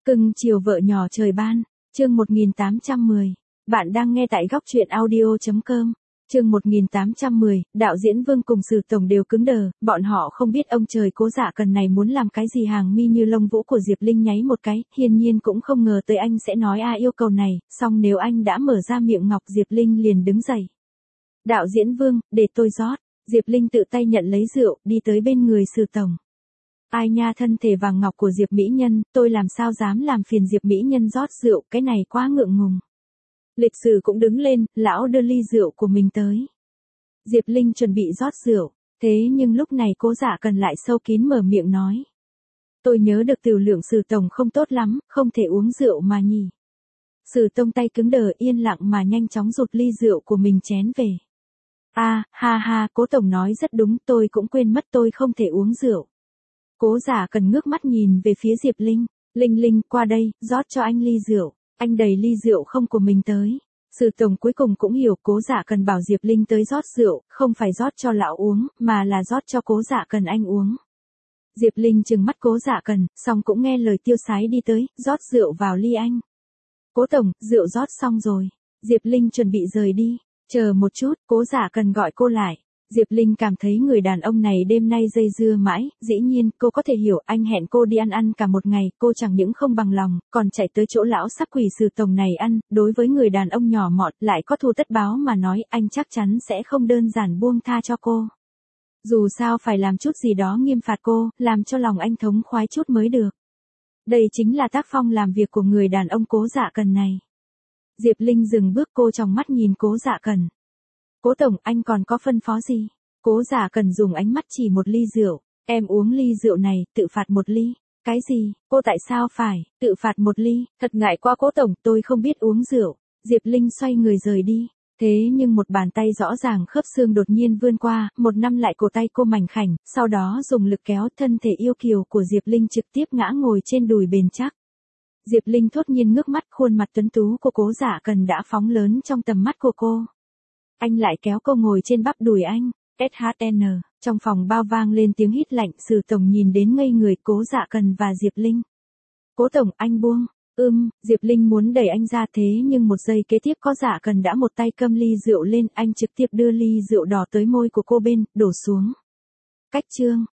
Cưng chiều vợ nhỏ trời ban, chương 1810. Bạn đang nghe tại góc truyện audio.com. Chương 1810, đạo diễn Vương cùng Sử Tổng đều cứng đờ, bọn họ không biết ông trời Cố Dạ Cần này muốn làm cái gì. Hàng mi như lông vũ của Diệp Linh nháy một cái, hiển nhiên cũng không ngờ tới anh sẽ nói yêu cầu này, song nếu anh đã mở ra miệng ngọc Diệp Linh liền đứng dậy. Đạo diễn Vương, để tôi rót. Diệp Linh tự tay nhận lấy rượu, đi tới bên người Sử Tổng. Ai nha, thân thể vàng ngọc của Diệp Mỹ Nhân, tôi làm sao dám làm phiền Diệp Mỹ Nhân rót rượu, cái này quá ngượng ngùng. Lịch sử cũng đứng lên, lão đưa ly rượu của mình tới. Diệp Linh chuẩn bị rót rượu, thế nhưng lúc này Cố Dạ Cần lại sâu kín mở miệng nói. Tôi nhớ được tiểu lượng Sử Tổng không tốt lắm, không thể uống rượu mà nhỉ. Sử Tổng tay cứng đờ yên lặng mà nhanh chóng rụt ly rượu của mình chén về. Ha, Cố Tổng nói rất đúng, tôi cũng quên mất tôi không thể uống rượu. Cố Dạ Cần ngước mắt nhìn về phía Diệp Linh. Linh, qua đây, rót cho anh ly rượu. Anh đẩy ly rượu không của mình tới. Sử Tổng cuối cùng cũng hiểu Cố Dạ Cần bảo Diệp Linh tới rót rượu, không phải rót cho lão uống, mà là rót cho Cố Dạ Cần anh uống. Diệp Linh trừng mắt Cố Dạ Cần, xong cũng nghe lời tiêu sái đi tới, rót rượu vào ly anh. Cố Tổng, rượu rót xong rồi. Diệp Linh chuẩn bị rời đi. Chờ một chút, Cố Dạ Cần gọi cô lại. Diệp Linh cảm thấy người đàn ông này đêm nay dây dưa mãi, dĩ nhiên cô có thể hiểu anh hẹn cô đi ăn cả một ngày, cô chẳng những không bằng lòng, còn chạy tới chỗ lão sắc quỷ Sử Tổng này ăn, đối với người đàn ông nhỏ mọn lại có thù tất báo mà nói anh chắc chắn sẽ không đơn giản buông tha cho cô. Dù sao phải làm chút gì đó nghiêm phạt cô, làm cho lòng anh thống khoái chút mới được. Đây chính là tác phong làm việc của người đàn ông Cố Dạ Cần này. Diệp Linh dừng bước, cô trong mắt nhìn Cố Dạ Cần. Cố Tổng, anh còn có phân phó gì? Cố Dạ Cần dùng ánh mắt chỉ một ly rượu. Em uống ly rượu này, tự phạt một ly. Cái gì? Cô tại sao phải tự phạt một ly? Thật ngại quá Cố Tổng, tôi không biết uống rượu. Diệp Linh xoay người rời đi. Thế nhưng một bàn tay rõ ràng khớp xương đột nhiên vươn qua, một năm lại cổ tay cô mảnh khảnh, sau đó dùng lực kéo thân thể yêu kiều của Diệp Linh trực tiếp ngã ngồi trên đùi bền chắc. Diệp Linh thốt nhiên ngước mắt, khuôn mặt tuấn tú của Cố Dạ Cần đã phóng lớn trong tầm mắt của cô. Anh lại kéo cô ngồi trên bắp đùi anh. SHN, trong phòng bao vang lên tiếng hít lạnh, Sử Tổng nhìn đến ngây người Cố Dạ Cần và Diệp Linh. Cố Tổng, anh buông. Diệp Linh muốn đẩy anh ra, thế nhưng một giây kế tiếp Cố Dạ Cần đã một tay cầm ly rượu lên, anh trực tiếp đưa ly rượu đỏ tới môi của cô bên, đổ xuống. Cách chương.